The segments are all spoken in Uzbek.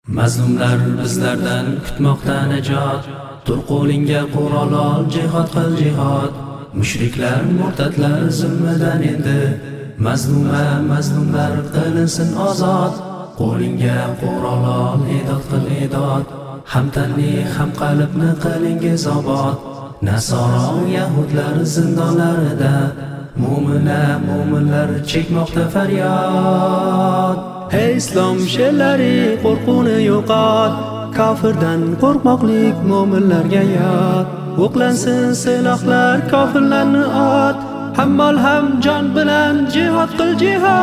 Mazlumlar bizlardan kutmoqda najot. Tur qo'lingga qurol ol, jihad qil jihad. Mushriklar, murtadlar zulmidan endi. Mazlumlar qilinsin ozod. Qo'lingga qurol ol, edod qil edod. Hamtanli, ham qalbni qilingiz obod. Nasoro, yahudlar zindonlarida. Mo'minlar chekmoqda faryod. Hey islom sherlari, qo'rquvni yo'qot. Kofirdan qo'rqmoqlik mo'minlarga yot. O'qlansin silohlar, kofirlarni ot. Hammol ham jon bilan jihad qil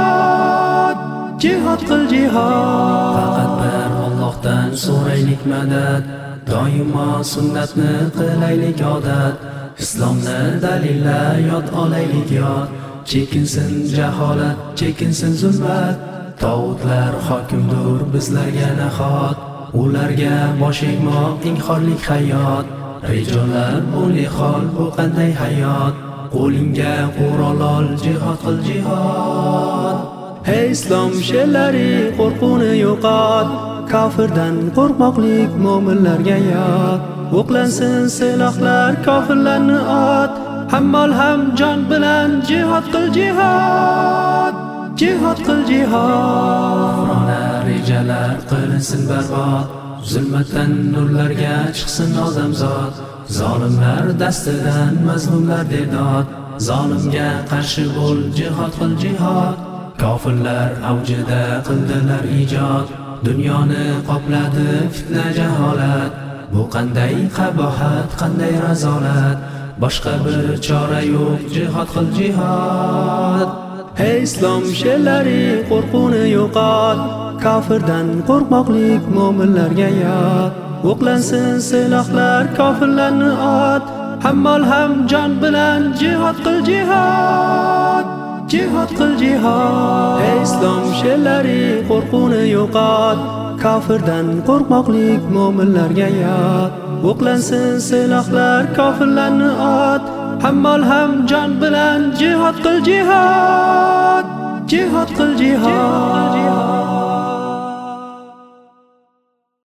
jihad. Jihad qil jihad. Faqat bir Allohdan so'raylik madad. Doimo sunnatni qilaylik odat. Islomni dalilla yod olaylik yod. Chekinsin jaholat, chekinsin zulmat. Tog'utlar hokimdur bizlarga nahot. Ularga bosh egmoq inxorlik hayot. Rijollar bo'li hol bu qanday hayot. Qo'lingga qurol ol, jihad qil jihad. Hey islom sherlari, qo'rquvni yo'qot. Kofirdan qo'rqmoqlik mo'minlarga yot. O'qlansin silohlar, kofirlarni ot. Hammol ham jon bilan jihad qil jihad. Jihad qil jihad. Qur'ona rejalar qilinsin barbod. Zulmatdan nurlarga chiqsin odamzod. Zolimlar dastidan mazlumlar dedod. Zolimga qarshi bo'l, jihad qil jihad. Kofirlar avjida qildilar ijod. Dunyoni qopladi fitna jaholat. Bu qanday qabohat, qanday razolat. Boshqa bir chora yo'q, jihad qil jihad. Hey islom sherlari, qo'rquvni yo'qot. Kofirdan qo'rqmoqlik mo'minlarga yot. O'qlansin silohlar, kofirlarni ot. Hammol ham jon bilan jihad qil jihad. Jihad qil jihad. Hey islom sherlari, qo'rquvni yo'qot. Kofirdan qo'rqmoqlik mo'minlarga yot. O'qlansin silohlar, kofirlarni ot. Hammol ham jon bilan jihad qil jihad. Jihad qil jihad.